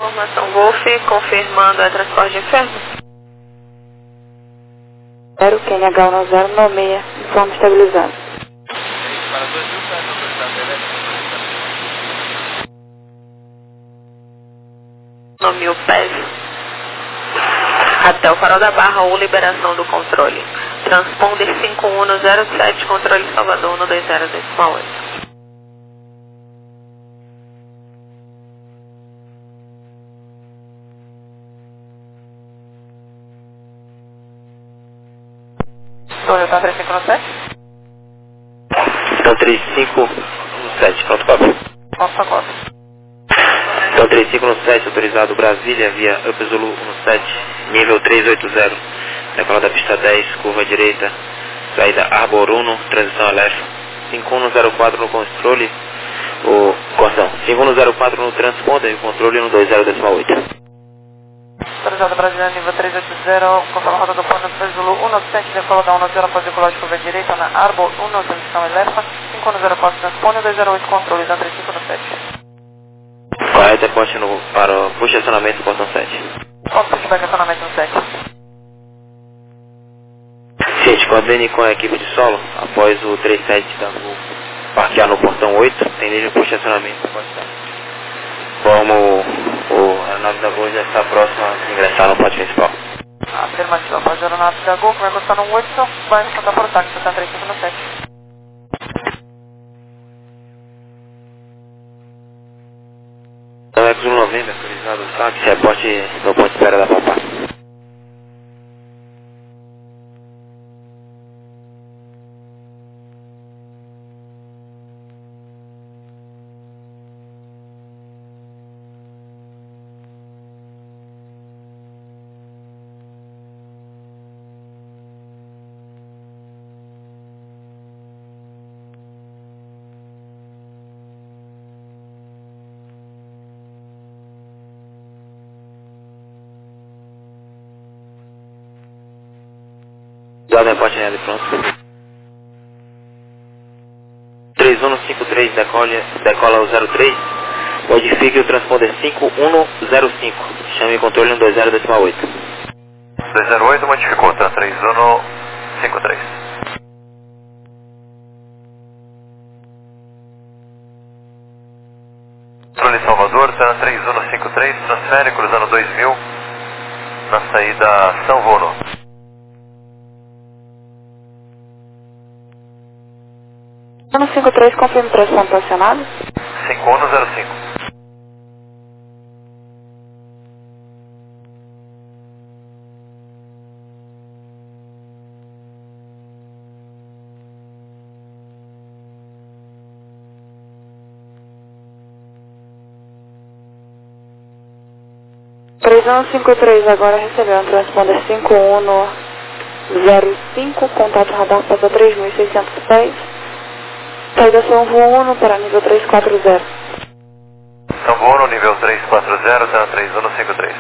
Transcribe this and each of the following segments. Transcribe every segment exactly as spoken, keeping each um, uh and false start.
Informação Wolf, confirmando a transporte de enfermo. zero, Q N H um zero nove seis, informe estabilizado. Para dois mil pés, autoridade elétrica. No mil pés. Até o farol da Barra ou liberação do controle. Transponder cinco um zero sete, controle Salvador um dois zero decimal oito. Toyota três cinco sete. Então três cinco um sete, pronto, papo. Pronto, pacote. Então três cinco um sete, autorizado Brasília, via Up Zulu um sete, nível trezentos e oitenta. Decola da pista dez, curva direita, saída Arbor um, transição Aleph. cinco um zero quatro no controle, o cortão. cinco um zero quatro no transponder e o controle um dois zero decimal oito. Autorizado Brasília, nível trezentos e oitenta, conforme a rota do plano do Zulu um nove sete, decola da um nove zero após decolar de curva direita na Arbor um, transição Aleph. cinco um zero quatro transponder, dois zero oito controle, da três cinco um sete. Correto, é poste no, para o push acionamento do portão sete. Qual pushback acionamento no sete? Gente, coordene com a equipe de solo, após o trinta e sete da Gol parquear no portão oito, tem livre push acionamento, pode estar. Como o aeronave da Gol já está próxima de ingressar no ponto principal. Afirmativa, após a aeronave da Gol, vai encostar no oito, então vai encostar para o táxi, está três cinco um sete. Então, Exo novembro, autorizado o táxi, reporte no ponto de espera da Papá. Já reporte aéreo pronto. três um cinco três, decola, decola o zero três, modifique o transponder cinco um zero cinco, chame o controle um dois zero decimal oito. dois zero oito modificou, tá? três um cinco três. Controle Salvador, tá? três um cinco três, transfere, cruzando dois mil, na saída São Vono. um cinco três, confirme transporte acionado. cinco um zero cinco. três um cinco três, agora recebeu um transponder cinco um zero cinco, contato radar passa três mil seiscentos pés. Saída São Vono para nível trezentos e quarenta. São Vono, nível trezentos e quarenta, tá? três um cinco três.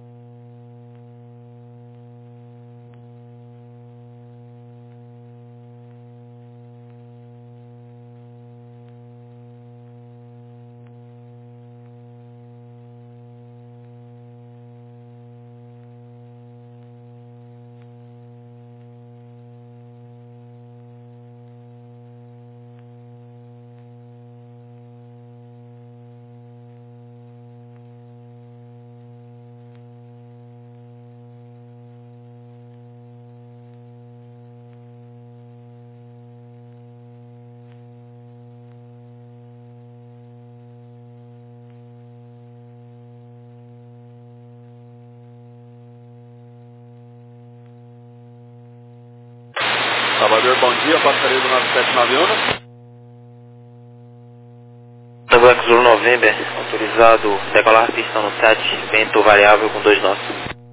Salvador, bom dia, passageiro do nove sete nove um. Tango Exo novembro, autorizado decolar pista no sete, vento variável com dois nós.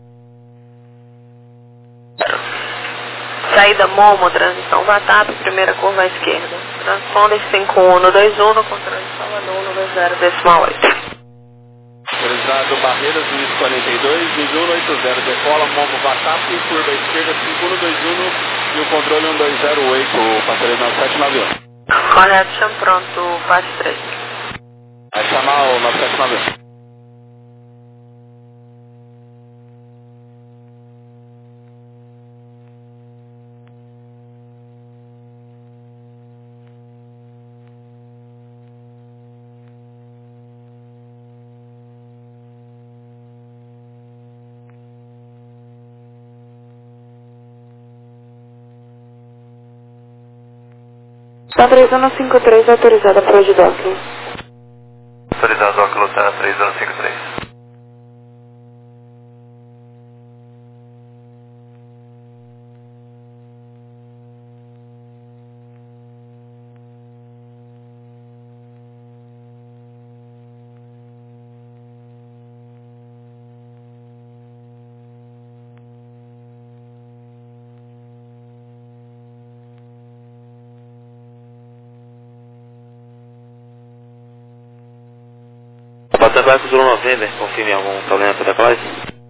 Saída Momo, transição Vatap, primeira curva à esquerda. Transponder cinco um dois um, controle Salvador um dois zero decimal oito. Autorizado Barreiras Luiz quarenta e dois, nível um oito zero, decola, Momo Vatap, curva à esquerda cinco um dois um e o controle um dois zero oito, passageiro nove sete nove um. Correto, chama pronto, parte três. Vai chamar o nove sete nove um. Tá três um cinco três, autorizada para o de Doclo. Autorizado Doclo, tá três um cinco três. Pode trabalhar com o Zulu November, confirme algum problema com a decolagem?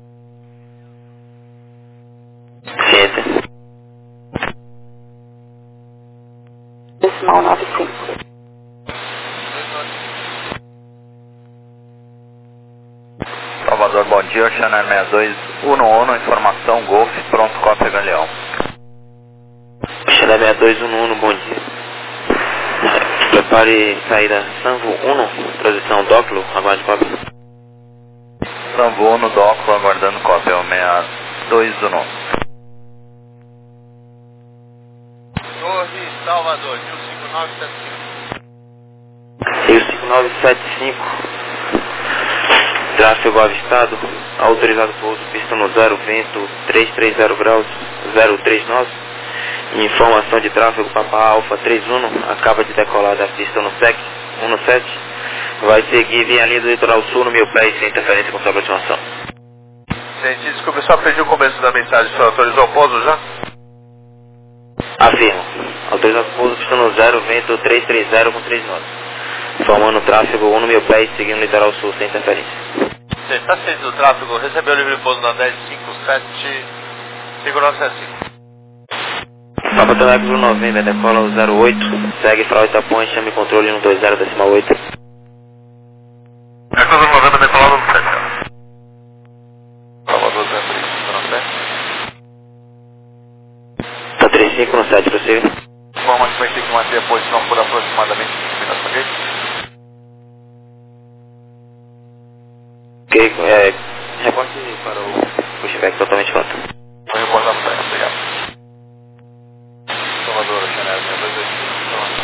Ciência. Decimal nove cinco. Salvador, bom dia, Oceanar seis dois um um, informação Golf, pronto, cópia Galeão. Oceanar seis dois um um, bom dia. Prepare saída Sanvo um, transição Doclo, aguarde cópia. Sanvo um, Doclo, aguardando cópia, o seis dois um um. Torre, Salvador, Rio cinco nove sete cinco. Rio cinco nove sete cinco. Tráfego avistado, autorizado pouso, pista no zero, vento trezentos e trinta graus, zero três nove. Informação de tráfego Papa Alfa três um, acaba de decolar da pista no S E C sete. Vai seguir via linha do litoral sul no mil pés, sem interferência com sua aproximação. Gente, desculpe, só perdi o começo da mensagem. O senhor autorizou o pouso já? Afirmo. Autorizado pouso, pista no zero, vento trezentos e trinta com trinta e nove. Formando tráfego um no mil pés, seguindo o litoral sul, sem interferência. Está saindo do tráfego, recebeu o livre pouso na dez cinco sete cinco nove sete cinco. Papa Telex Zulu November, decola o zero oito, segue para oito Ponte, chame controle um dois zero, decimal oito. É Zulu November, decolado no sete. Salvador, zero três cinco no sete. Tá três cinco no sete, possível. Informa que vai ter que manter a posição por aproximadamente vinte minutos, ok? Ok, é, reporte para o pushback totalmente pronto. Vou reportar no site, obrigado. Salvador, Chanel, seis dois oito cinco,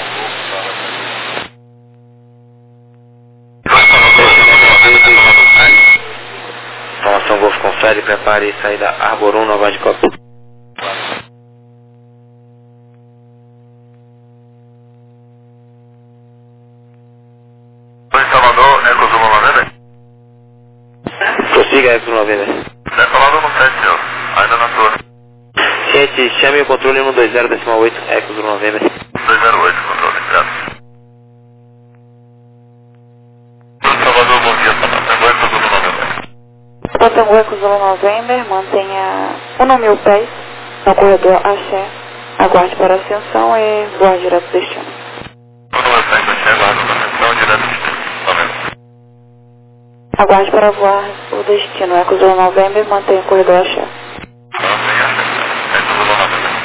Informação Golf confere, prepare saída Arbor um, nova de copa. Oi, Salvador, Eco Zulu November. Prossiga, Eco Zulu November. Decolado no sete, senhor. Ainda na torre. Gente, chame o controle um dois zero, decimal oito, Eco Zulu November. dois zero oito, controle, obrigado. Salvador, bom dia, Salvador, Eco Zulu November. Patangu Eco Zulu November, mantenha um no mil pés, no corredor Axé. Aguarde para a ascensão e voar direto do destino. um no meu pé, Axé, aguardo na ascensão, direto do destino. November. Aguarde para voar o destino Eco Zulu November, mantenha o corredor Axé. Mantenha Axé, Eco Zulu November.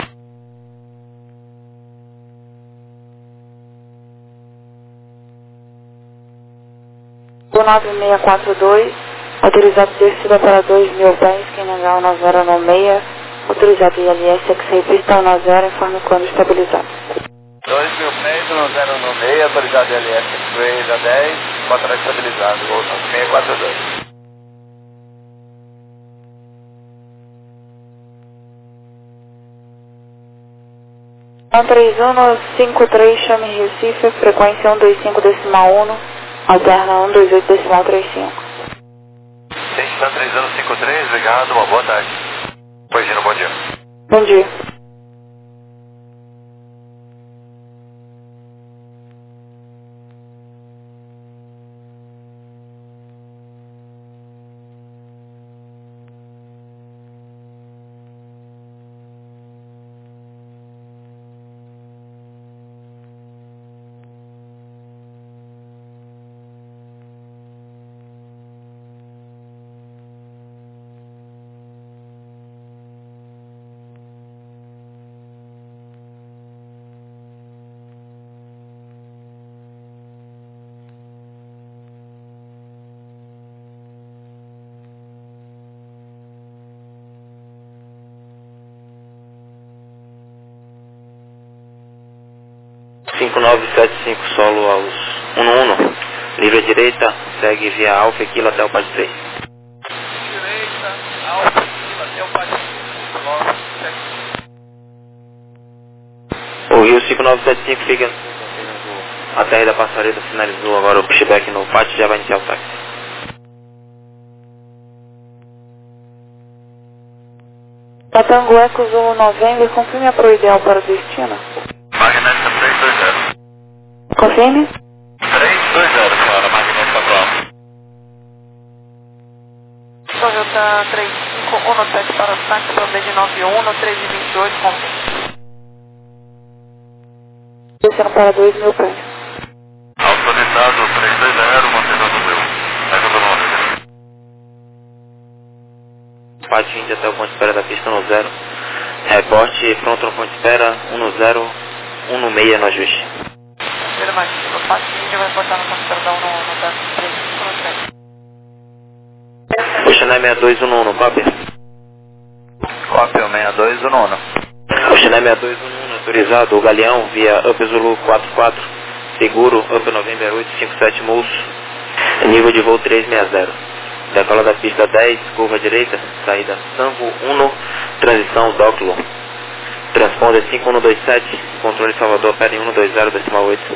O nove seis quatro dois, autorizado descida para dois mil pés, quem negar o nove zero nove seis, autorizado I L S X-Ray pista nove zero, informe quando estabilizado. dois mil pés, um zero nove seis, autorizado L S X-Ray da dez, quatro estabilizado, ou seis quatro dois. um três um cinco três, chame Recife, frequência um dois cinco decimal um, alterna um dois oito decimal trinta e cinco. Gente, tá três um cinco três, obrigado, uma boa tarde. Oi, Gino, bom dia. Bom dia. cinco nove sete cinco solo aos um um, livre à direita, segue via Alfa Equilo até o P A D três. Direita, Alfa Equilo até o P A D três, logo, o Rio cinco nove sete cinco fica a T R da Passareda, finalizou agora o pushback no pátio, já vai iniciar o táxi. Tango Eco Zulu November, confirme a pro ideal para o destino. Magnética três dois zero. Confirme. três dois zero, senhora, magnética pro. Toyota três cinco um sete para o táxi, para o B de nove um, três e vinte e oito, confirme. Descendo para dois mil pés. Autorizado três dois zero, mantendo o meu. Pega o nome. Pátio Índia até o ponto de espera da pista um zero. Reporte pronto no ponto de espera um zero um seis no ajuste. Primeiro mais, o Pátio Índia vai reportar no ponto de espera da um no táxi três cinco um sete. Oceané seis dois um um no cópia. Cópia seis dois um um. Oceané seis dois um um autorizado, o Galeão via Up Zulu quatro quatro, seguro Up November oito cinco sete Mulso, nível de voo três seis zero. Decola da pista dez, curva direita, saída Sanvo um, transição Doclo. Transponder cinco um dois sete, controle Salvador, pé em um dois zero, decimal oito.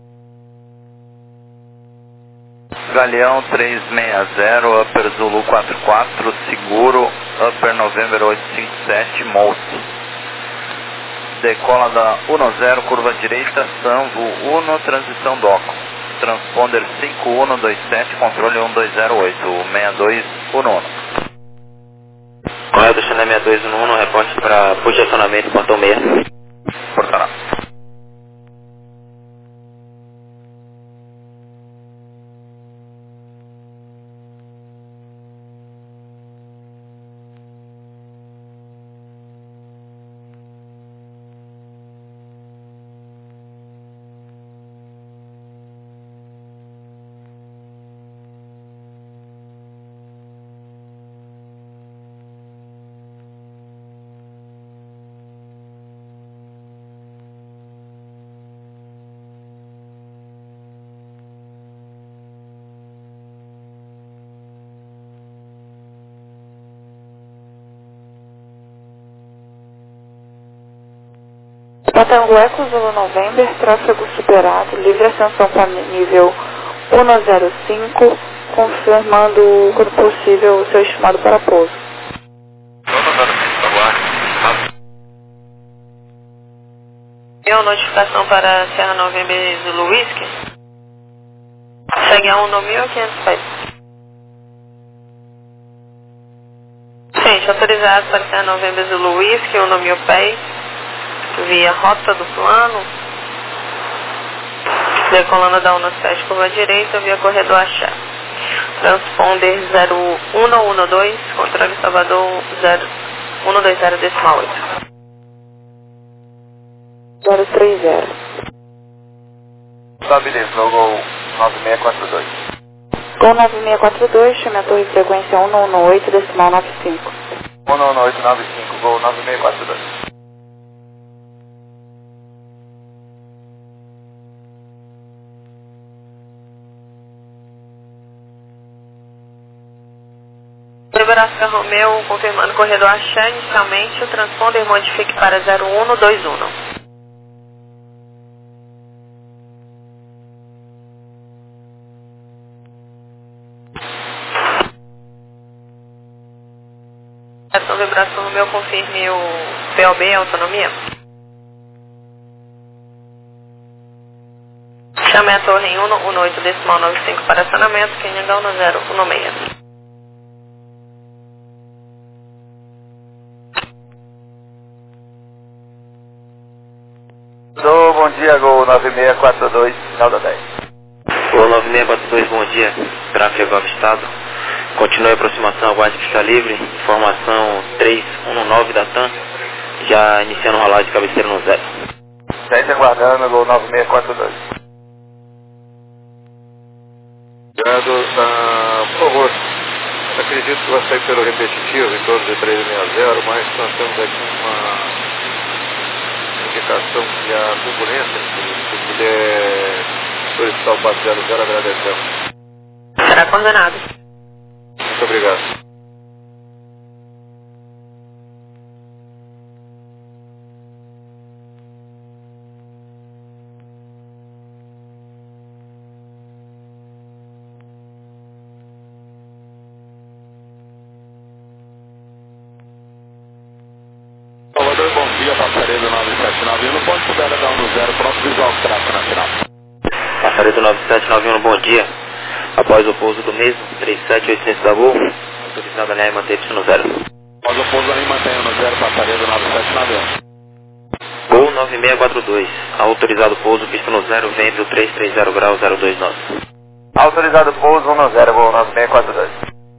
Galeão três seis zero, Upper Zulu quatro quatro, seguro, Upper November oito cinco sete, Mulso. Decola da um zero, curva direita, Sanvo um, transição Doclo. Transponder cinco um dois sete, controle um dois zero oito, seis dois um um. Correto, Oceané seis dois um um, reporte para posicionamento, portão seis. Portará. Tango Eco Zulu November, tráfego superado, livre ascensão para nível um zero cinco, confirmando, quando possível, o seu estimado para pouso. Deu notificação para Serra November Zulu Whisky. Segue a um no mil quinhentos pés. Gente, autorizado para Serra November Zulu Whisky, um no mil pés. Via rota do plano, decolando da um sete, curva direita, via corredor Axé. Transponder zero um um dois, controle Salvador zero um dois zero decimal oito. zero três zero. Tá, beleza, Gol nove seis quatro dois. Gol nove seis quatro dois, chame a torre frequência um um oito, decimal nove cinco. um um oito nove cinco, Gol nove seis quatro dois. Nebraska Romeo, confirmando corredor Axé, inicialmente o transponder modifique para zero um dois um. Estação Vibração Romeo, confirme o P O B, autonomia. Chame a torre em um um oito decimal nove cinco para acionamento, Quenhangão no zero um seis. Alô, bom dia, Gol nove seis quatro dois, final da dez. Gol nove seis quatro dois, bom dia, tráfego avistado. Continue a aproximação, aguarde pista livre, informação três um nove da TAM, já iniciando o rolagem de cabeceira no zero. Segue aguardando, Gol nove seis quatro dois. Obrigado, uh, por favor, acredito que vai sair pelo repetitivo em torno de três seis zero, mas nós temos aqui uma indicação que a turbulência que poder solicitar o quatro zero zero, agradecemos. Será coordenado. Muito obrigado. Salvador, bom dia, Passaredo nove sete nove um, ponto de espera da um zero, pronto visual do tráfego nacional. Passaredo nove sete nove um, bom dia. Após o pouso do mesmo, três sete oitocentos da Gol, autorizado a linha e manter-se no zero. Após o pouso ali, mantenha no zero, Passaredo nove sete nove um. Gol nove seis quatro dois, autorizado pouso, pista no zero, vento três três zero grau zero dois nove. Autorizado pouso um no zero, Gol nove seis quatro dois.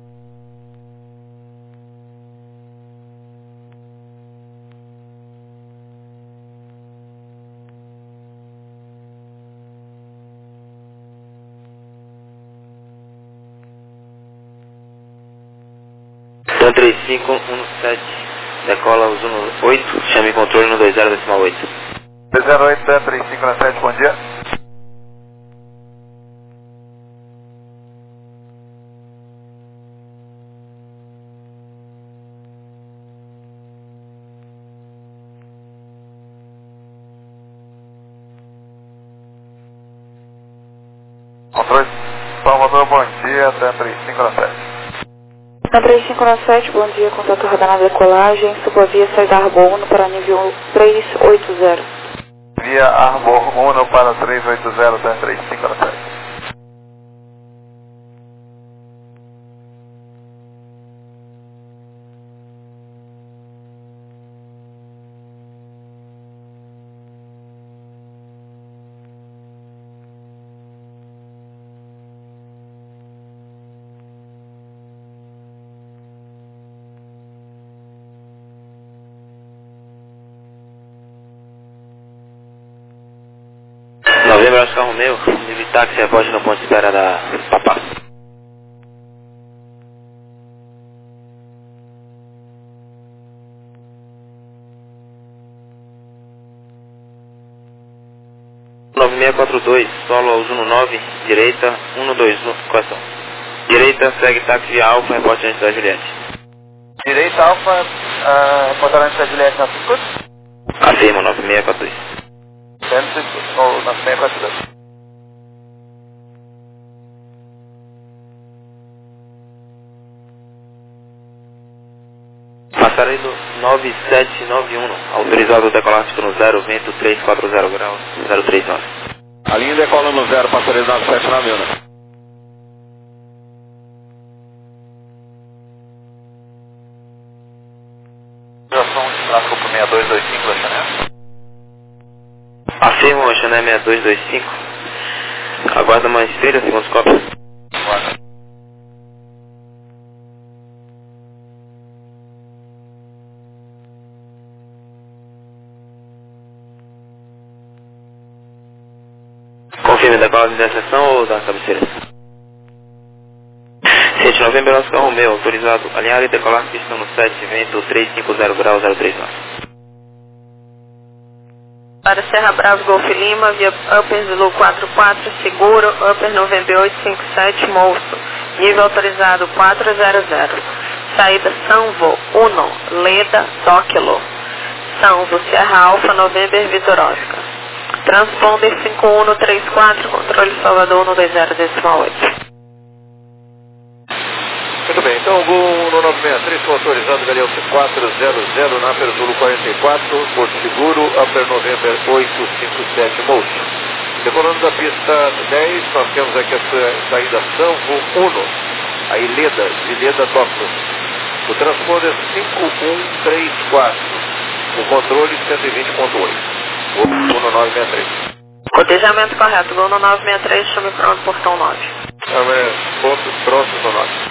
Então três cinco um sete, decola os um oito, chame controle no dois zero decimal oito. dois zero oito, três cinco um sete, bom dia. Controle Salvador, bom dia, três cinco um sete. Na três cinco nove sete, bom dia, contato radar na decolagem, suba via saída Arbor um para nível três oito zero. Via Arbor um para três oito zero, três cinco nove sete. Novembro, Oscar Romeu, nível táxi, reporte no ponto de espera da Papá. nove seis quatro dois, solo ao Zuno nove, direita, um dois um, coração. Direita, segue táxi via Alfa, reporte antes da Juliette. Direita Alfa, uh, reportar antes da Juliette na escuta? Afirma, nove seis quatro dois. Dentro ou nove seis quatro dois. Passaredo nove sete nove um, autorizado decolar pista no zero, vento três quatro zero graus, zero três nove. A linha decola no zero, Passaredo nove sete nove um. Ação de tráfego por seis dois dois cinco da Chanel. Afirma o Chanel seis dois dois cinco. Aguarda mais espelha, segundo os copos. Aguarda. Confirme da cola de interseção ou da cabeceira? sete de novembro, Oscar Romeu, autorizado alinhar e decolar pista no sete, vento três cinco zero grau zero três nove. Para Serra Bravo, Golf Lima, via Upper Zulu quatro quatro, seguro, Upper nove oito cinco sete, moço, nível autorizado quatro zero zero. Saída Sanvo, um, Leda, Dóquilo. Sanvo, Serra Alfa, November, Vitor Oscar. Transponder cinco um três quatro, controle Salvador no dois zero decimal oito. Muito bem, então o Gol no nove seis três foi autorizado, Galeão quatro zero zero, na Upper Zulu quarenta e quatro, Porto Seguro, Upper November oito cinco sete, moço. Decolando da pista dez, nós temos aqui a saída Sanvo um, a Ileda, Ileda Tóquio. O transponder cinco um três quatro, o controle cento e vinte ponto oito. Gol no nove seis três. Cotejamento correto, Gol no nove seis três, chame pronto, portão nove. Pontos prontos no nove.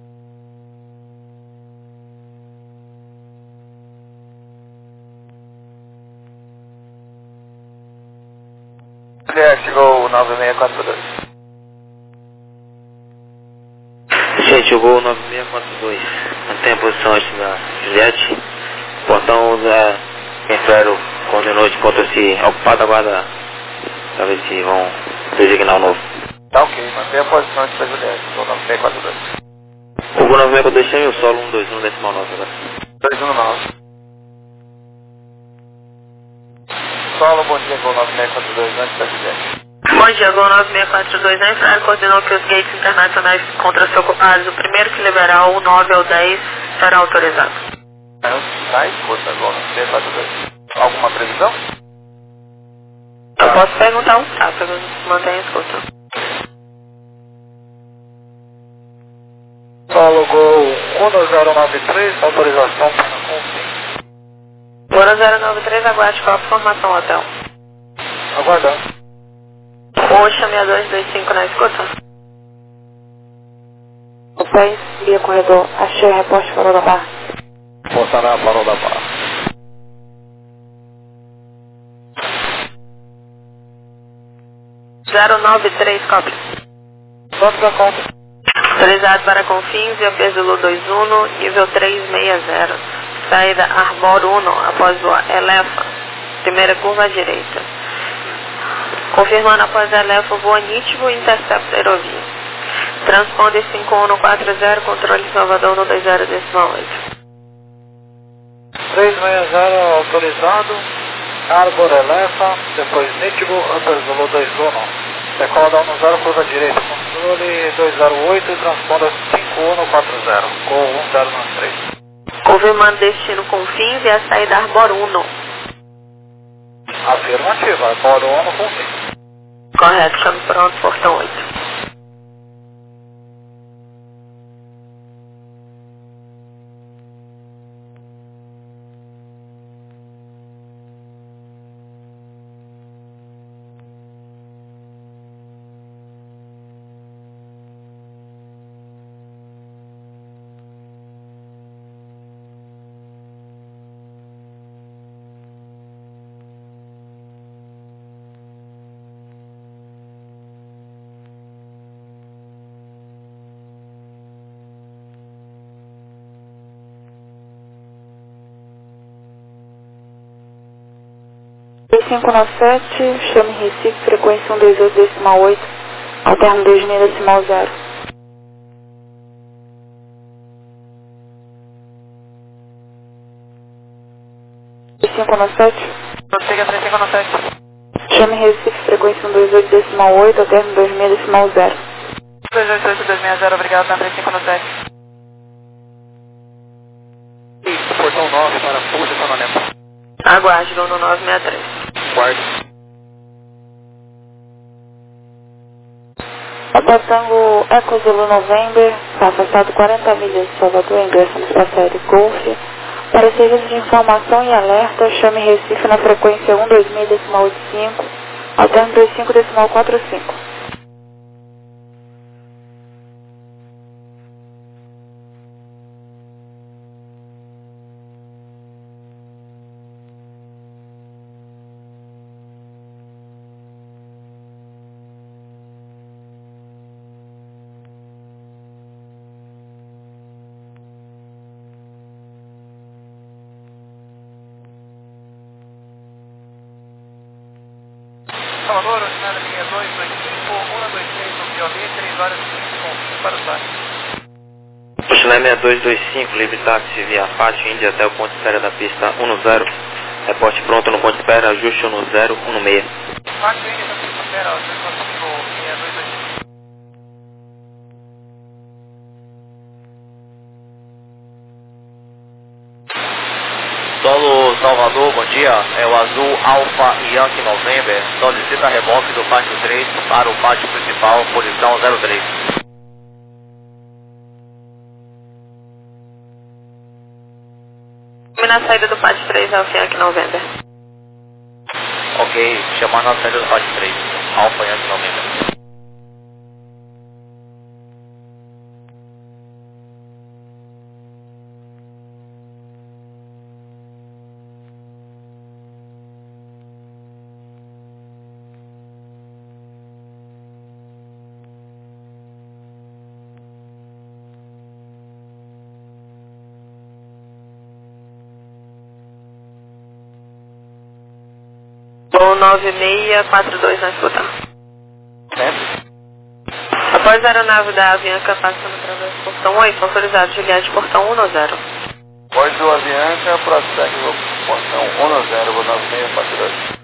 Chegou o nove seis quatro dois. Gente, o Gol nove seis quatro dois, mantém a posição antes da Juliette. Portão da Inferno, quando de noite, encontra-se ocupado, aguarda pra ver se vão designar o novo. Tá ok, mantenha a posição de Juliette, Gol nove seis quatro dois. O Gol nove seis quatro dois chame o solo um dois um decimal nove agora. dois um nove. Solo, bom dia, Gol nove seis quatro dois, antes da Juliette. Bom dia, Gol nove seis quatro dois, na Infraero coordenou que os gates internacionais encontram-se ocupados. O primeiro que liberar o nove ao dez será autorizado. Tá, escuta, Gol nove seis quatro dois. Alguma previsão? Eu posso perguntar um tráfego, mantenha a escuta. Solo, Gol um zero nove três, autorização para confim. Gol zero nove três, aguarde qual a formação hotel. Aguardando. Oxa seis dois dois cinco na escuta. Hotéis, via corredor, achei reporte farol da barra. Postará farol da barra. zero nove três, copy. Pronto pra conta. Autorizado para confins, via Zulu dois um, nível três seis zero. Saída Arbor um, após voar Elefa. Primeira curva à direita. Confirmando após Elefa, voa nítido e intercepta aerovia. Transponder cinco um quatro zero, controle Salvador no dois zero decimal oito. três seis zero autorizado. Arbor Elefa, depois nítido, Upper Zulu dois um. Decola da um zero, curva direita, controle dois zero oito, transponder cinco um quatro zero, Gol um zero nove três. Confirmando destino confins e a saída Arbor um. Afirmativa, Arbor um com fim. Correto, chame pronto, portão oito. cinco nove sete, chame Recife, frequência um dois oito decimal oito, alterno dois seis decimal zero. cinco nove sete. Prossiga três cinco nove sete. Chame Recife, frequência um dois oito decimal oito, alterno dois seis decimal zero. dois oito oito dois seis zero, obrigado, na três cinco nove sete. Isso, portão nove para posicionamento. Aguarde, Gol no nove seis três. Guarde. Hotel Tango Eco Zulu November, está afastado quarenta milhas de Salvador, ingresso no espaço aéreo Golf. Para serviço de informação e alerta, chame Recife na frequência um dois seis decimal oito cinco, alterno dois cinco decimal quatro cinco. Salvador, ordenada linha dois dois cinco, um dois seis no P O V, três horas e cinco confins para o site. Chile seis dois dois cinco, livre táxi via Fátio, Índia até o ponto de espera da pista um zero. Reporte pronto no ponto de espera, ajuste um zero um seis. Fátio, Índia, da pista espera, autorização de voo, linha dois dois cinco. Solo Salvador, bom dia. É o Azul Alfa Yankee November. Solicita reboque do pátio três para o pátio principal, posição zero três. Na saída do pátio três, Alfa Yankee November. Ok, chamando a saída do pátio três. Alfa Yankee November. Gol nove seis quatro dois na escuta. Sempre. Após a aeronave da Avianca passando através do portão oito, autorizado Juliette, portão um zero. Após do Avianca, prossegue o portão um zero, nove seis quatro dois.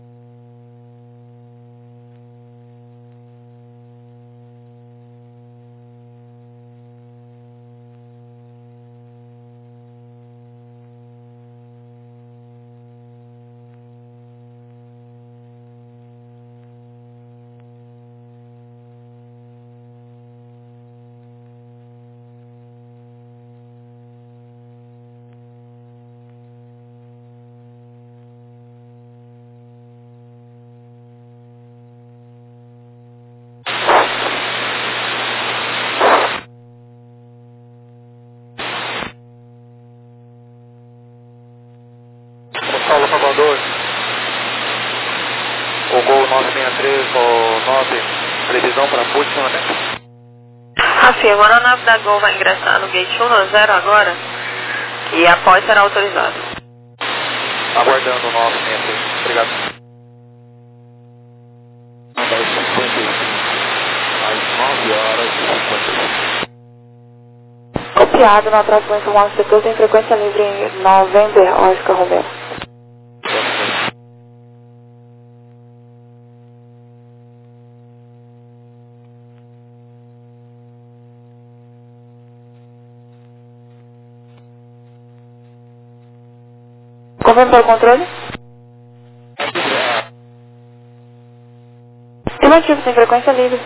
Paulo Salvador, o Gol nove seis três, Gol nove, previsão para posicionamento. Afirma, a aeronave da Gol vai ingressar no gate um zero agora e após será autorizado. Aguardando o nove seis três, obrigado. Às nove horas e cinquenta e cinco. Copiado na próxima informação do setor, tem frequência livre em November, Oscar Romero. Confirma pelo controle? Afirmativo, tem frequência livre.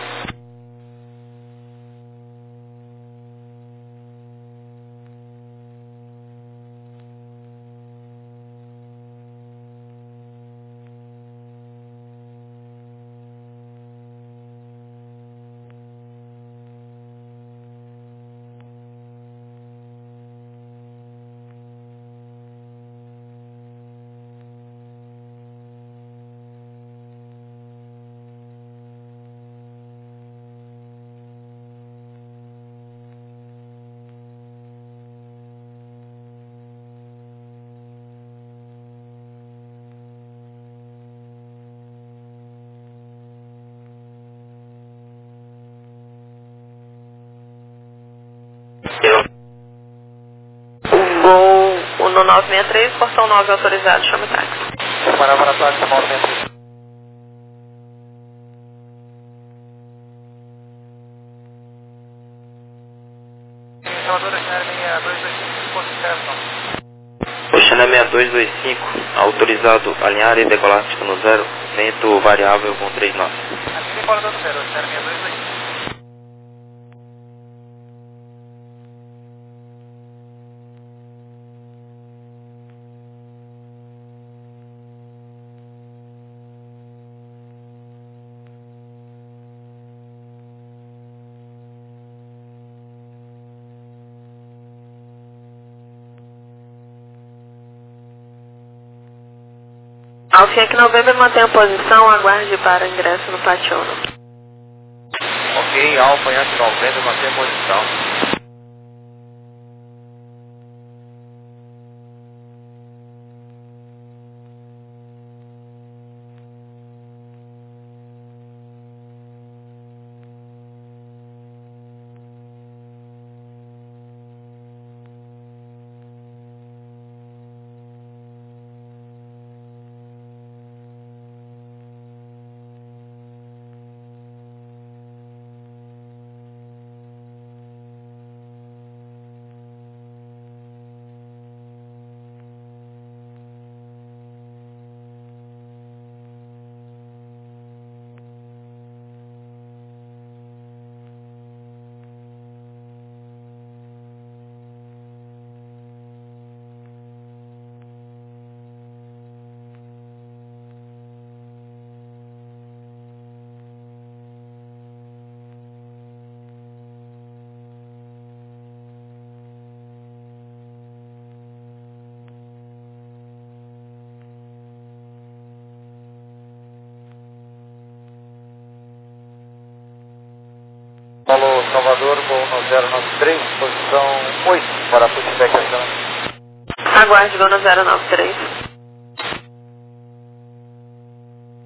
Gol no nove seis três, portão nove autorizado, chame táxi. Para para táxi nove seis três. Oceana seis dois dois cinco, autorizado alinhar e decolar no zero, vento variável com três nove. Aqui fora do zero, Oceana seis dois dois cinco. Alfianque November mantém a posição, aguarde para ingresso no Pationa. Ok, Alfa Yankee November mantém a posição. Paulo Salvador, Gol zero nove três, posição oito para pushback ação. Aguarde, Gol no zero nove três.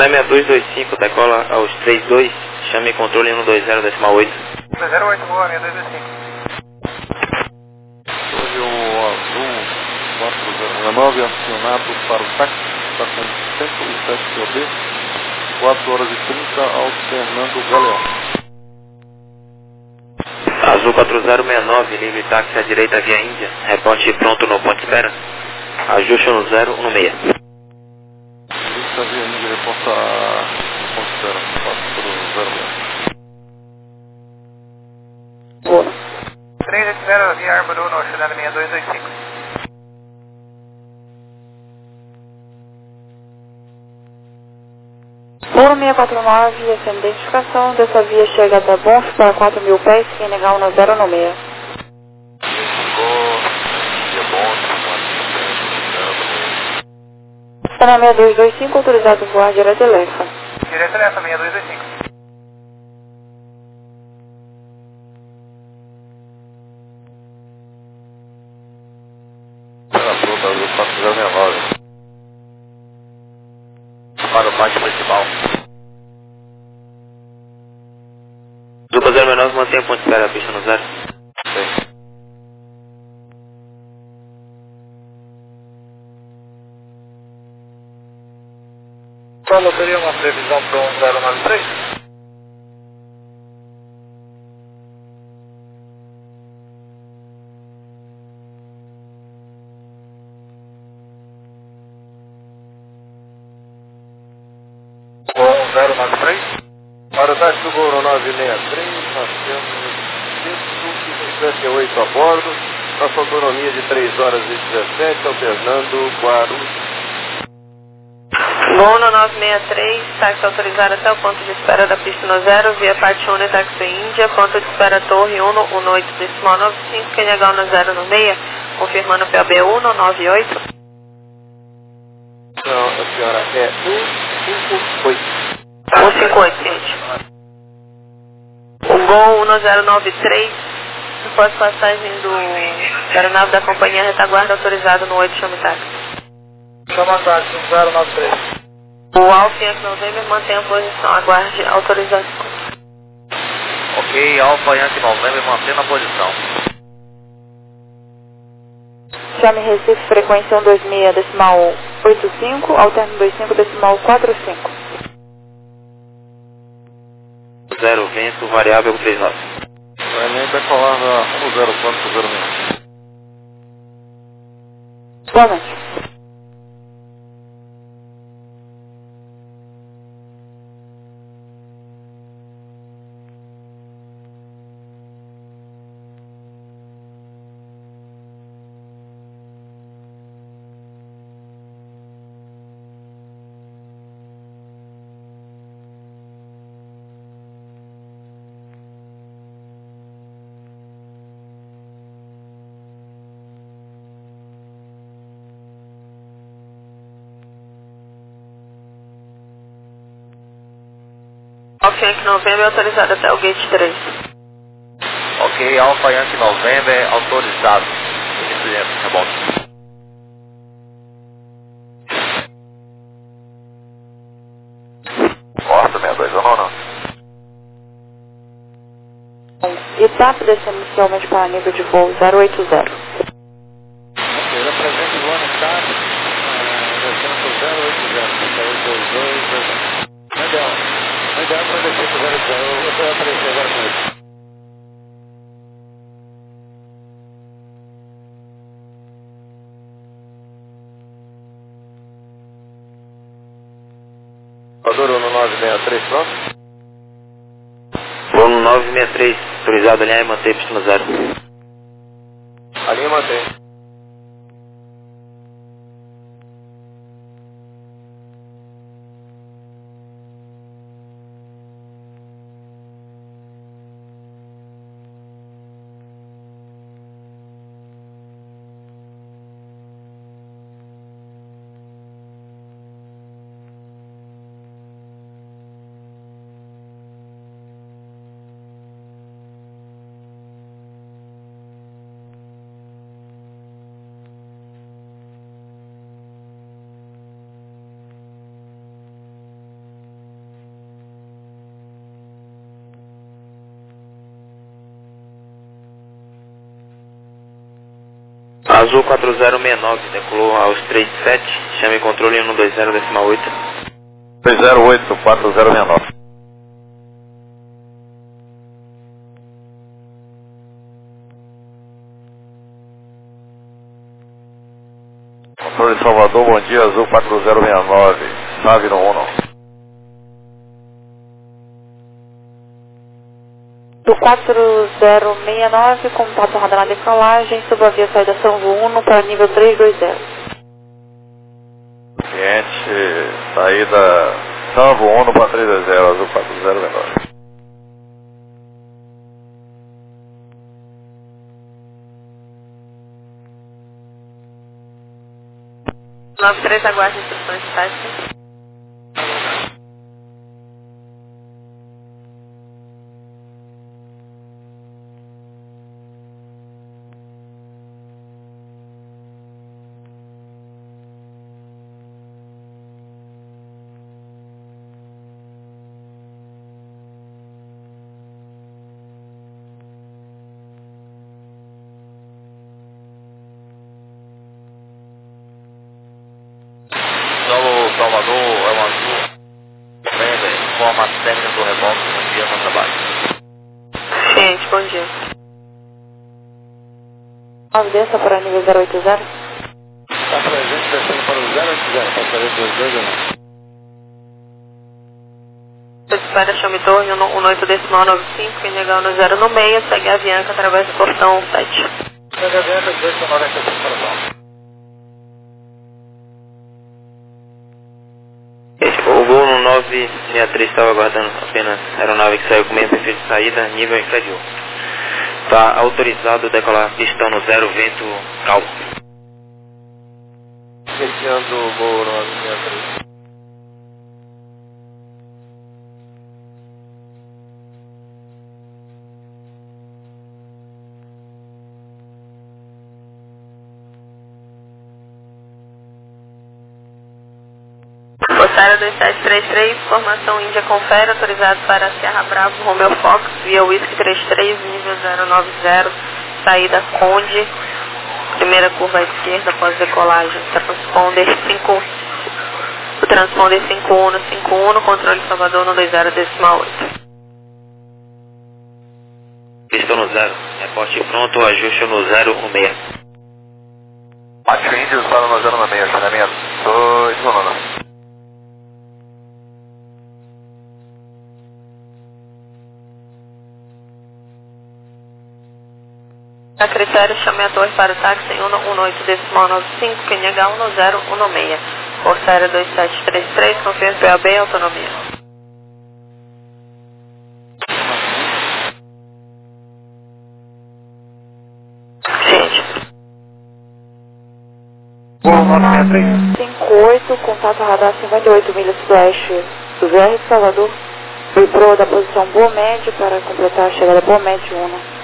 Brasília seis dois dois cinco, decola aos trinta e dois, chame controle um dois zero decimal oito. zero oito, boa, seis dois dois cinco. Hoje o Azul quatro zero nove acionado para o táxi, está com cento e sete P O B, quatro horas e trinta ao Fernando Galeão. Azul quatro zero seis nove, livre táxi à direita via Índia, reporte pronto no ponto de espera. Ajuste no zero um seis. Lista via Índia, reporta no ponto de espera, quatro zero seis. Boa. três oito zero via Arbor uno, chegando seis dois dois cinco. Ouro seis quatro nove, essa é a identificação dessa via chega da Bonf para quatro mil pés, quem negar um zero no seis. Está na seis dois dois cinco, autorizado a voar direto Elefa. Direto Elefa, seis dois dois cinco. Azul quatro zero seis nove. Para o pátio principal. Zupa zero seis nove, mantenha o ponto de espera, pista no zero. Sim. Paulo, teria uma previsão para um zero nove três? Um zero nove três? Para o táxi do Goro nove seis três, nós temos cento e cinquenta e oito a bordo, nossa autonomia de três horas e dezessete, alternando Guarulhos. Gol no nove seis três, táxi autorizado até o ponto de espera da pista no zero, via parte um, táxi Índia, ponto de espera Torre um, um oito decimal nove cinco, quem negar no zero no seis, confirmando P O B um nove oito. Não, a senhora é um cinco oito. um cinco oito, gente. O Gol um zero nove três, pós-passagem do aeronave da companhia retaguarda autorizado no oito, chame táxi. Chama táxi um zero nove três. O Alfa Yankee November mantém a posição, aguarde autorização. Ok, Alfa Yankee November mantendo a posição. Chame Recife, frequência um dois seis decimal oito cinco, alterno dois cinco decimal quatro cinco. Zero, vento, variável três nove. O Enem decolar na um zero quatro zero seis. Igualmente. Alfa Yankee November autorizado até o gate três. Ok, Alfa Yankee November autorizado. Isso, rebote. Costa seis dois nove. Etapa descendo inicialmente para nível de voo zero oito zero. Ok, ele apresenta o ano TAP, descendo para o zero oito zero, zero dois dois dois. Não ideal, não ideal para descer para o zero oito zero, eu vou aparecer agora com ele. Adoro no nove seis três, pronto? Voo no nove seis três, autorizado alinhar e manter pista no zero. A linha mantém. Azul quatro zero seis nove, decolou aos três sete, chame controle um dois zero decimal oito. dois zero oito, quatro zero seis nove. Controle Salvador, bom dia, Azul quatro zero seis nove, nave no um. Do quatro zero seis nove, contato radar na decolagem, suba via saída São um para nível três dois zero. Cliente, saída São um para três dois zero, Azul quatro zero seis nove. nove três, aguarde instruções de táxi. Salvador, é um Azul, November, informa a técnica do reboque, bom dia, bom trabalho. Gente, bom dia. nove desça para nível zero oito zero. Está presente, descendo para o zero oito zero, passaria dois dois zero. Espera, chame torre um oito decimal nove cinco, N H um zero no meio, segue a Avianca através do portão sete. Segue a Avianca, dois noventa e cinco para o sol. O voo no nove seis três estava aguardando apenas aeronave que saiu com meio perfil de saída, nível inferior. Está autorizado decolar pistão no zero, vento calmo. Iniciando o voo nove seis três. Postária dois sete três três, formação Índia Confere, autorizado para Serra Bravo, Romeo Fox, via Whisky trinta e três, nível zero nove zero, saída Conde, primeira curva à esquerda após decolagem, transponder cinco, o transponder cinco um cinco um, controle Salvador no dois zero decimal oito. Pistão no zero, reporte pronto, ajuste no zero um seis. Mate Índios para no zero seis, acionamento dois um. A critério, chame a torre para o táxi em um oito decimal nove cinco, Q N H um zero um seis. Força Aérea dois sete três três, confirme P A B, autonomia. Gente. nove três cinco oito, contato radar cinquenta e oito milhas sudoeste do V R de Salvador. Fui pro da posição Boa Média para completar a chegada Boa Média um.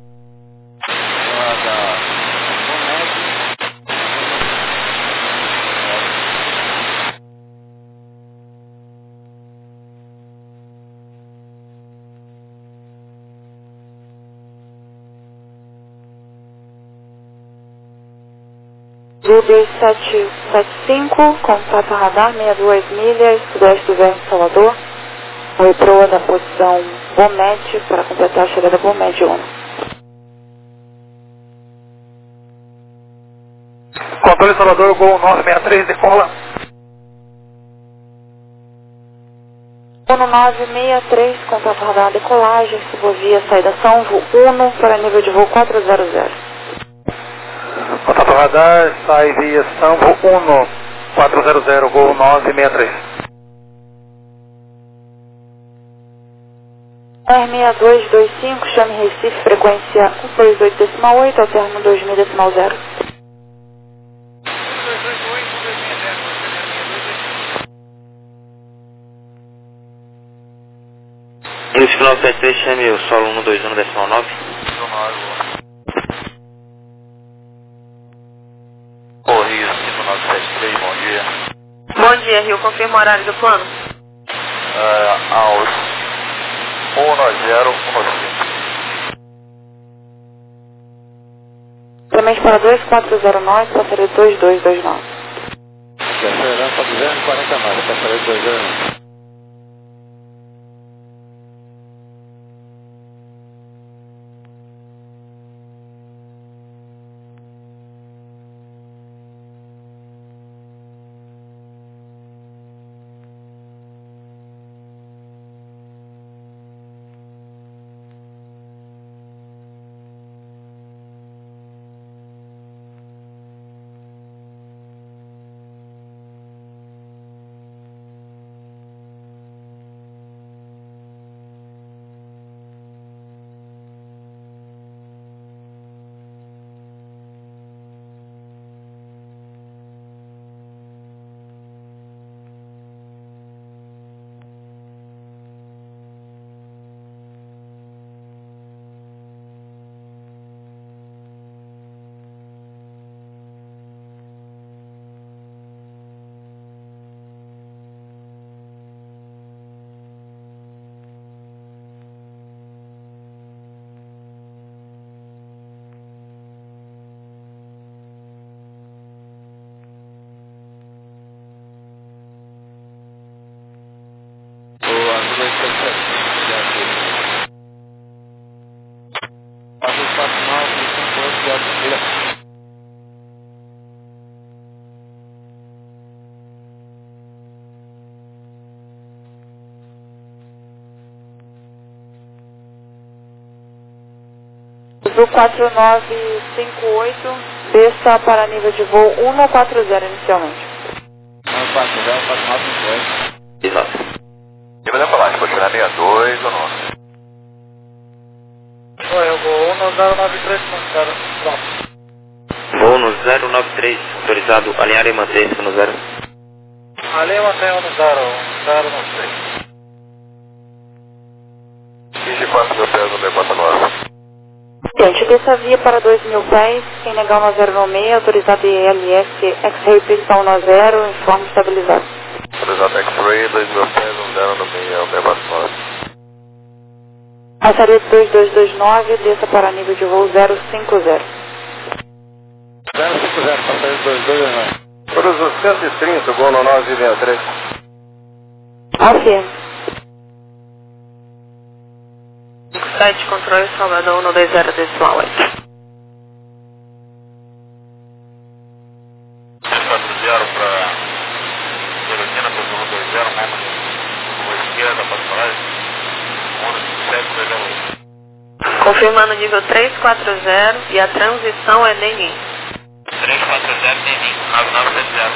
Ruby sete sete cinco, contato radar sessenta e duas milhas, sudoeste do V R de Salvador. Foi proa da posição Bomet para completar a chegada Bomet um. Controle Salvador, Gol nove seis três, decola. Uno nove seis três, contato radar decolagem, subovia saída São um para nível de voo quatro zero zero. Contato radar, sai via São um, quatro zero zero, Gol nove seis três. R seis dois dois cinco, chame Recife, frequência um dois oito decimal oito, ao termo dois mil decimal zero. Rio final sete três, chame o solo um dois um decimal nove. Ô Rio, cinco nove sete três, bom dia. Bom dia, Rio. Confirma o horário do plano. É, aos um zero um cinco. inicialmente para dois quatro zero nove, passaria dois dois dois nove. Acelerando para duzentos e quarenta nove, passaria dois zero nove. Azul quatro nove cinco oito, desça para nível de voo um quatro zero inicialmente. um quatro zero, quatro nove cinco oito. Exato. Nível da Palácio, pode tirar sessenta e dois ou não? Oi, eu vou um zero nove três, zero. Voo no zero nove três, autorizado alinhar e manter-se no zero. Ali mantém um zero, zero nove três. quinze e quatro mil pés no B quatro nove. Gente, desça via para dois mil pés, sem negar no zero nove seis, autorizado I L S, X-Ray pistão no zero, informe estabilizado. Autorizado X-Ray, dois mil pés, um zero no meio, B quatro nove. Passaria dois dois dois nove, desça para nível de voo zero cinco zero. zero cinco zero, passaria dois dois dois nove. Cruzo cento e trinta, gol no nove sessenta e três. Afirme. Site controle Salvador um dois zero decimal oito. quatro zero para Teresina, para um dois zero, mesmo. Rua esquerda, para trás. um sete dois zero oito. Confirmando nível três quatro zero e a transição é Nenim. três quatro zero, Nenim, nove nove sete zero.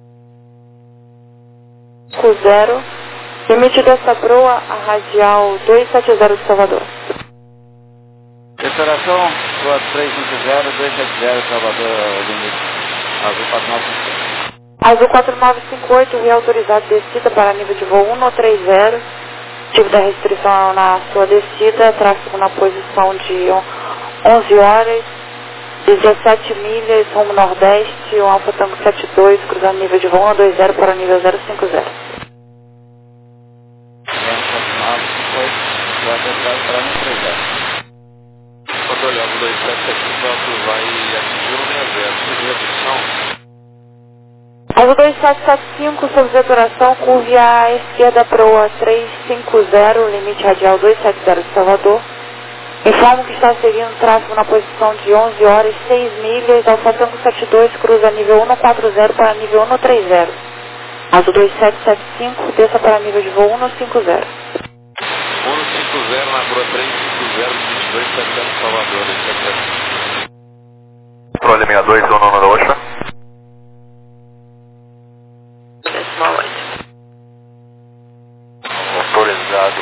cinco zero. Limite dessa proa a radial dois sete zero de Salvador. Restauração, rua três cinco zero, dois sete zero, Salvador, limite. Azul quatro nove cinco oito. Azul quatro nove cinco oito, reautorizado descida para nível de voo um três zero. Tipo da restrição na sua descida, tráfego na posição de onze horas, dezessete milhas, rumo nordeste, um Alfa Tango setenta e dois, cruzando nível de voo um dois zero para nível zero cinco zero. Controlando dois sete sete quatro, vai atingir o meia zero. Seguir a posição. Azul dois sete sete cinco, sob deturação, curve à esquerda proa três cinco zero, limite radial dois sete zero de Salvador. Informo que está seguindo tráfego na posição de onze horas, seis milhas, Alfa Tango setenta e dois, cruza nível um quatro zero para nível um três zero. Azul dois sete sete cinco, desça para nível de voo um cinco zero. um cinco zero na rua três cinco zero, vinte e dois sete zero, Salvador. Controle sessenta e dois, um no Oxa. Decimal oito. Autorizado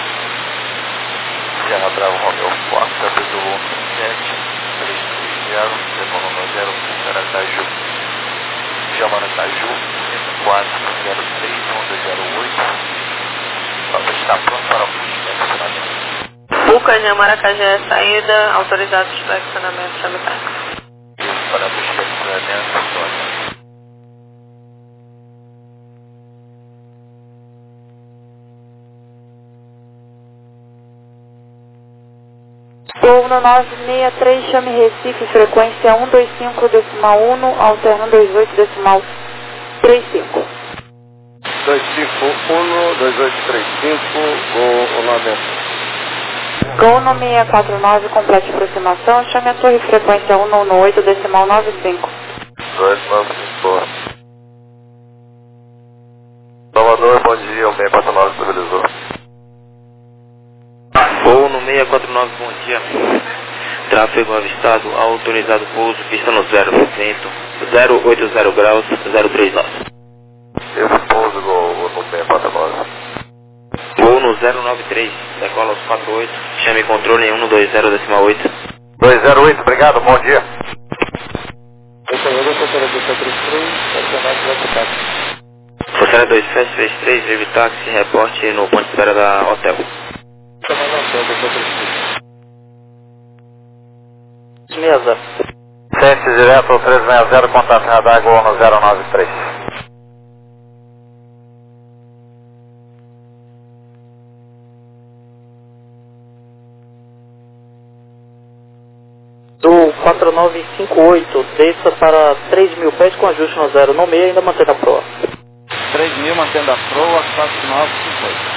Sierra Bravo Romeo Fox, Capítulo um sete três zero, Decolando zero cinco Aracaju, Jamaracaju, quatro zero três um zero oito. Está pronto para o estacionamento. Buca de Amaracajé, saída, autorizados para estacionamento Chamicaca. Isso, para o estacionamento, Antônio. Gol no nove seis três, chame Recife, frequência um dois cinco decimal um, alterna um dois oito decimal trinta e cinco. dois cinco um, dois oito três cinco, gol Holandês. Gol no seis quatro nove, complete aproximação, chame a torre, frequência um um oito decimal nove cinco. dois nove cinco. Salvador, bom dia, o seis quatro nove estabilizou. Gol no seis quatro nove, bom dia. Tráfego avistado, autorizado pouso, pista no zero, vento zero oito zero graus, zero três nove. Esse pouso gol no seis quatro nove. Gol no zero nove três, decola aos quatro oito, chame controle em um dois zero decimal oito. dois zero oito, obrigado, bom dia. Forçada dois sete três três, vive táxi, reporte no ponto de espera da hotel. Mesa. Sente direto três seis zero, contato radar, gol no zero nove três. Do quatro nove cinco oito, desça para três mil pés com ajuste no zero no meio, ainda mantendo a proa. três mil mantendo a proa, quatro nove cinco oito.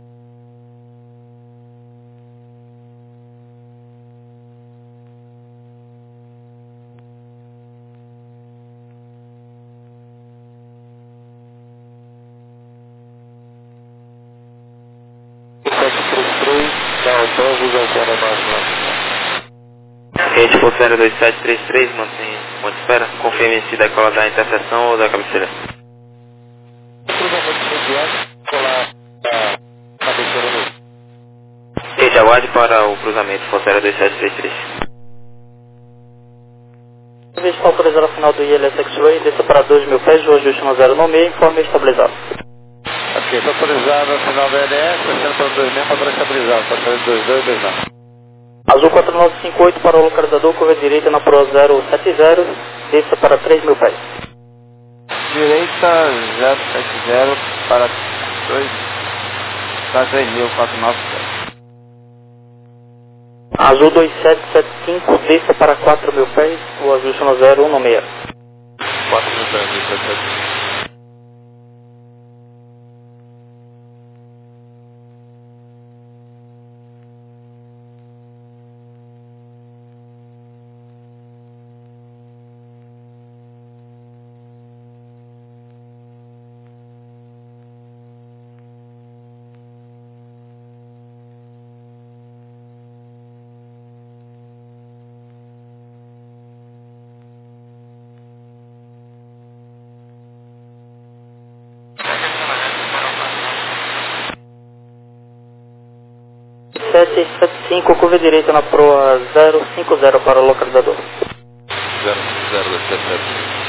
sete três três, da hotel, Visa Antena Nacional. Rede Forçada dois sete três três, mantém ponto de espera, confirme se decola da interseção ou da cabeceira. Rede, aguarde para o cruzamento, Forçada dois sete três três. Vez para autorizar a final do I L S X-Ray, desça para dois mil pés, o ajuste no zero no meio, informe estabilizado. Ok, está autorizado a final da L S, sessenta para dois mil para estabilizar, está saindo dois dois dois nove. Azul quatro nove cinco oito para o localizador, corre direita na proa zero sete zero, desça para três mil pés. Direita zero sete zero para dois, para três mil, quatro nove sete. Azul dois sete sete cinco, desça para quatro mil pés, o ajuste no zero um no meio. quatro mil pés, dois sete sete. sete sete cinco, curva direita na proa zero cinco zero para o localizador. zero cinco zero dois sete sete.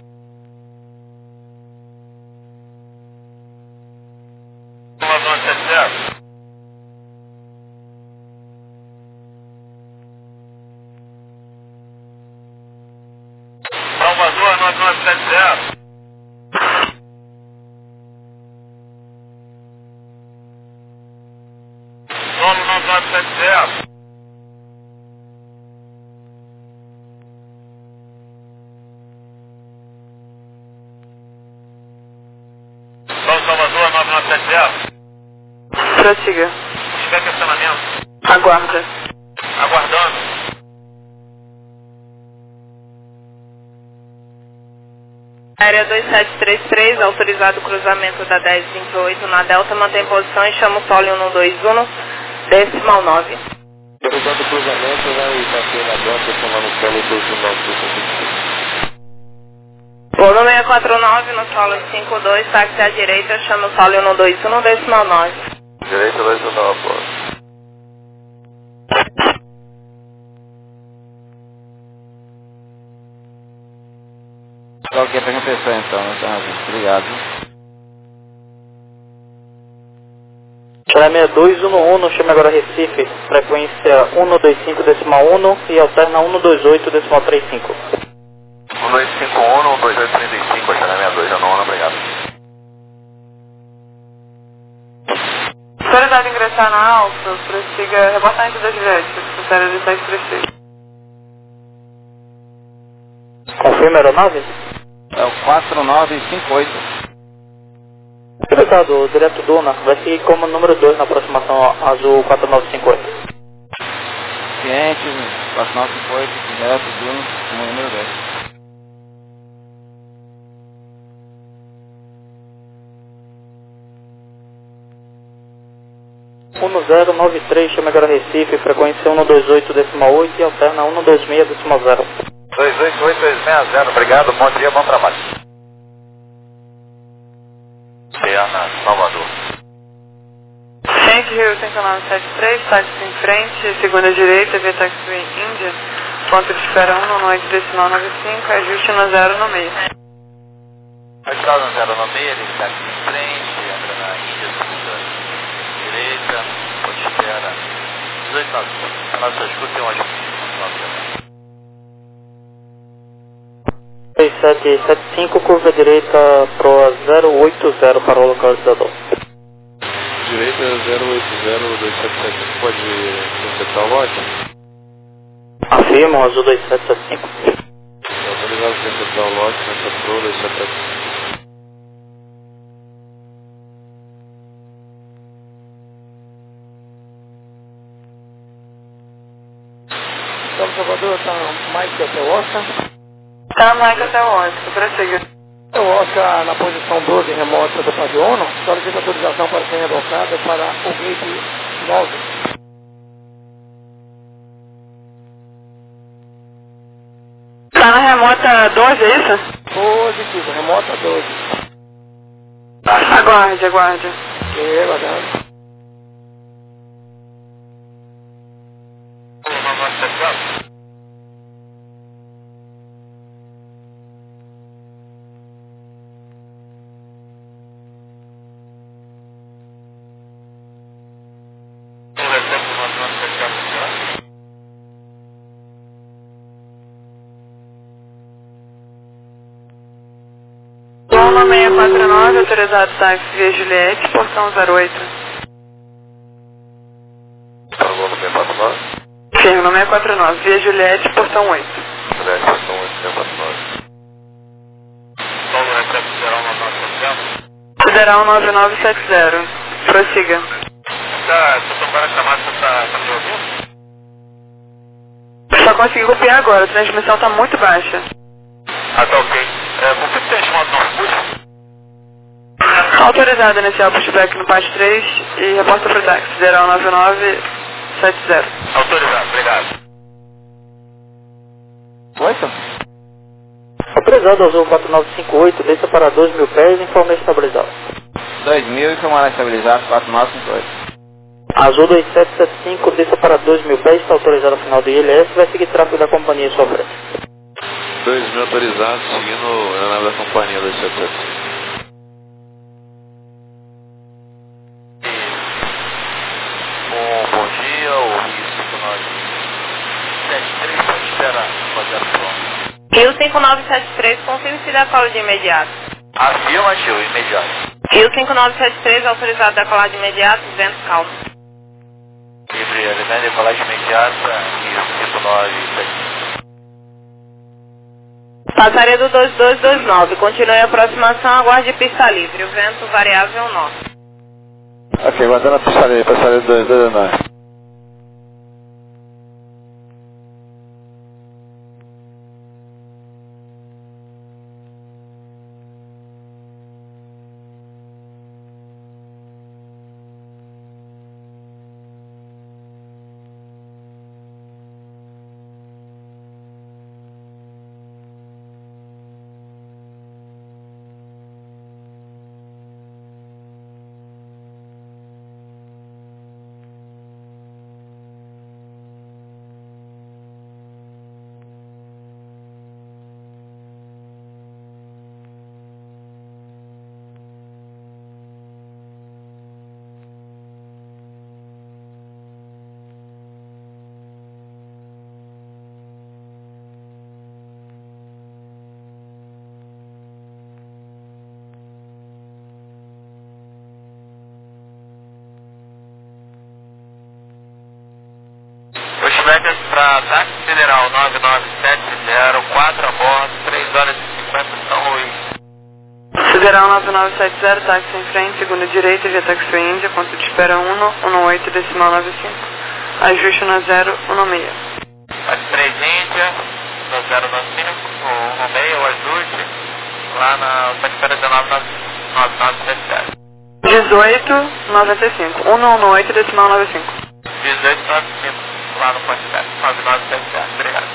Salvador nove nove sete zero. Solo nove nove sete zero. Solo Salvador nove nove sete zero. Prossiga. Tiver questionamento. Aguarda. Aguardando. Área dois sete três três, autorizado o cruzamento da dez vinte e oito na Delta, mantém posição e chama o solo um dois um, decimal nove. Autorizado o cruzamento, vai bater na Delta e tomar no solo dois um nove. Voo no seis quatro nove, no solo cinco dois, táxi à direita, chama o solo um dois um, decimal nove. Direita dois um nove, pô. Ok, pega atenção então, tá? Obrigado. Chame dois um um, chame agora Recife, frequência um dois cinco decimal um e alterna um dois oito decimal trinta e cinco. um dois cinco um, um dois oito trinta e cinco, chame dois um um, obrigado. História autorizado a ingressar na Alfa, prossiga reportagem da Juliette, secretária de sete três seis. Confirma a aeronave? É o quatro nove cinco oito. Autorizado, direto Duna, vai seguir como número dois na aproximação azul quatro nove cinco oito. Ciente, quatro nove cinco oito, direto Duna, número dois. um zero nove três, chama agora Recife, frequência cento e vinte e oito decimal oito e alterna cento e vinte e seis decimal zero. dois oito oito dois seis zero, obrigado, bom dia, bom trabalho. Ciana, Salvador. Gente, Rio cinco nove sete três, táxi em frente, segunda direita, via taxi Índia, ponto de espera um, no oito decimal nove cinco, ajuste no zero no meio. Ajustado no zero no meio, ele táxi em frente, entra na Índia, segunda direita, ponto de espera dezoito nove cinco. A nossa escuta tem um ajuste. seis sete sete cinco, curva direita Pro zero oito zero para o localizador. Direita zero oito zero dois sete sete cinco, pode consertar o lote? Afirma, azul dois sete sete cinco. Autorizado a consertar o lote nessa Pro dois sete sete cinco. Então, Salvador, está Mike até o Oscar. Tá, Mike até o Oscar, prossiga. O Oscar na posição doze remota do Paviono, solicita autorização para ser rebocada para o gate nove. Tá na remota doze, é isso? Positivo, remota doze. Aguarde, aguarde. Ok, aguardando. Toma seis quatro nove, autorizado táxi via Juliette, portão zero oito. Parou no seis quatro nove? Firme no seis quatro nove, via Juliette, portão oito. Juliette, portão oito, seis quatro nove. Paulo, recebe Federal nove nove sete zero. Federal nove nove sete zero, prossiga. Tá, tô tomando a chamada, você tá, tá me ouvindo? Só consegui copiar agora, a transmissão tá muito baixa. Ah, tá ok. É, por que tem chamado nosso curso? Autorizado a iniciar o pushback no PAS três e reporta para o táxi, zero nove nove sete zero. Autorizado, obrigado. Oito? Autorizado, azul quatro nove cinco oito, desça para dois mil pés, informe estabilizado. dois mil e camarada estabilizado, quatro nove cinco oito. Azul dois sete sete cinco, desça para dois mil pés, está autorizado ao final do I L S, vai seguir tráfego da companhia em sua frente. dois mil autorizados, seguindo a nave da companhia dois sete sete cinco. Bom, bom dia, o Rio cinco nove sete três, pode esperar, fazer a prova. Rio cinco nove sete três, confirme se dá cola de imediato. Afirma, tio, imediato. Rio cinco nove sete três, autorizado da colar de imediato, vento calmo. Livre, alimento, decolagem imediata, Rio cinco nove sete três. Passaria do dois dois dois nove, continue a aproximação, aguarde pista livre, o vento variável norte. Ok, mandando a passaria, passaria do dois dois nove. Beckers para táxi federal nove nove sete zero, quatro a bordo, três horas e cinquenta, São Luís. Federal nove nove sete zero, táxi em frente, segunda direita, via táxi Índia, ponto de espera um, um oito, decimal nove cinco. Ajuste na zero um seis. Táxi três Índia, no zero nove cinco, um seis, o ajuste, lá na ponto de espera dezenove nove nove sete zero. dezoito noventa e cinco, um um oito, decimal nove cinco. dezoito noventa e cinco, lá no ponto de espera, nove nove sete zero, obrigado.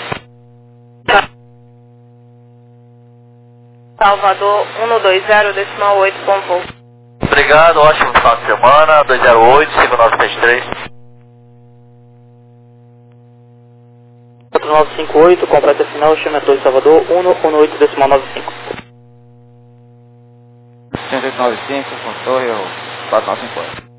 Salvador um dois zero, decimal oito, com voo. Obrigado, ótimo final de semana, dois zero oito, cinco nove sete três. quatro nove cinco oito, completa final, chama dois Salvador, um um oito, decimal nove cinco. cento e oito nove cinco, com torre, quatro nove cinco oito.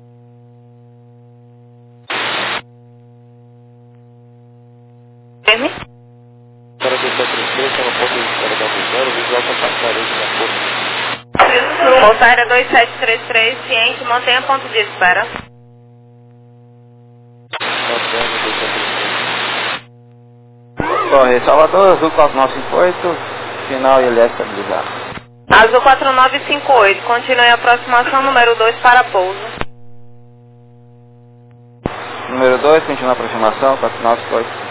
Firme. Para que está tristeza, no ponto de espera da zero, visual para passar isso na porta. Bolsa aérea dois sete três três, ciente, mantenha ponto de espera. Torre Salvador, Azul quatro nove cinco oito, final I L S estabilizado. Azul quatro nove cinco oito, continue a aproximação número dois para pouso. Número dois, continua a aproximação, quatro nove cinco oito.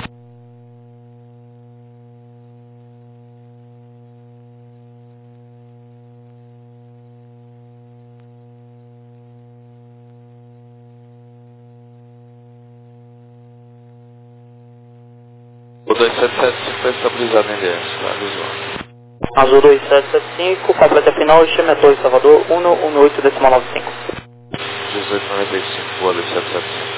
O dois sete sete cinco está estabilizado em D S, tá? Visual. Azul dois sete sete cinco, completa final, chama dois Salvador, um um oito, decimal nove cinco. dezoito noventa e cinco, boa, dois sete sete cinco.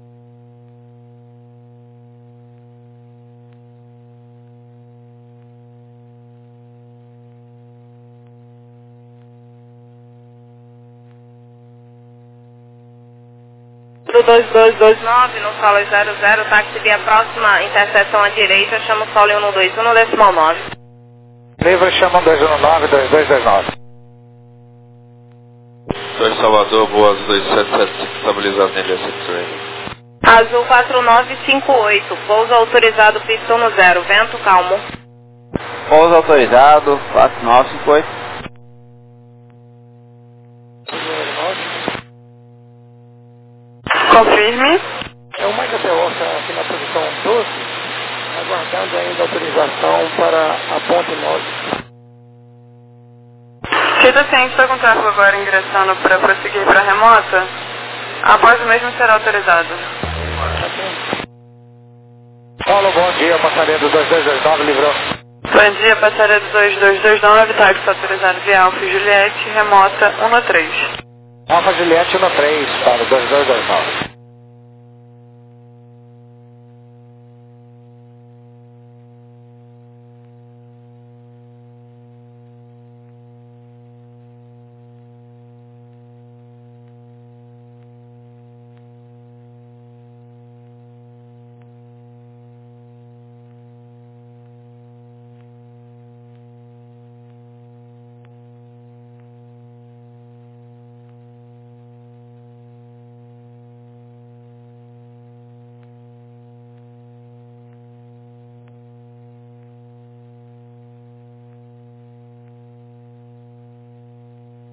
dois dois dois nove, no solo zero zero, táxi via próxima, interseção à direita, chama o solo um dois um, decimal nove. Livre chama dois um nove, dois dois dois nove. dois Salvador, boa, dois sete sete cinco, estabilizado em D S X-Ray. Azul quatro nove cinco oito, pouso autorizado, pista no zero, vento calmo. Pouso autorizado, quatro nove cinco oito. Confirme. É o mais até Oscar aqui na posição doze, aguardando ainda autorização para a ponte nove. Queda ciente está com tráfego agora ingressando para prosseguir para a remota. Após o mesmo será autorizado. Paulo, bom dia, passarinho do dois dois dois nove, livrou. Bom dia, passarinho do dois dois dois nove, táxi autorizado via Alfa e Juliette, remota um três. Alfa Juliette um três para o dois dois dois nove.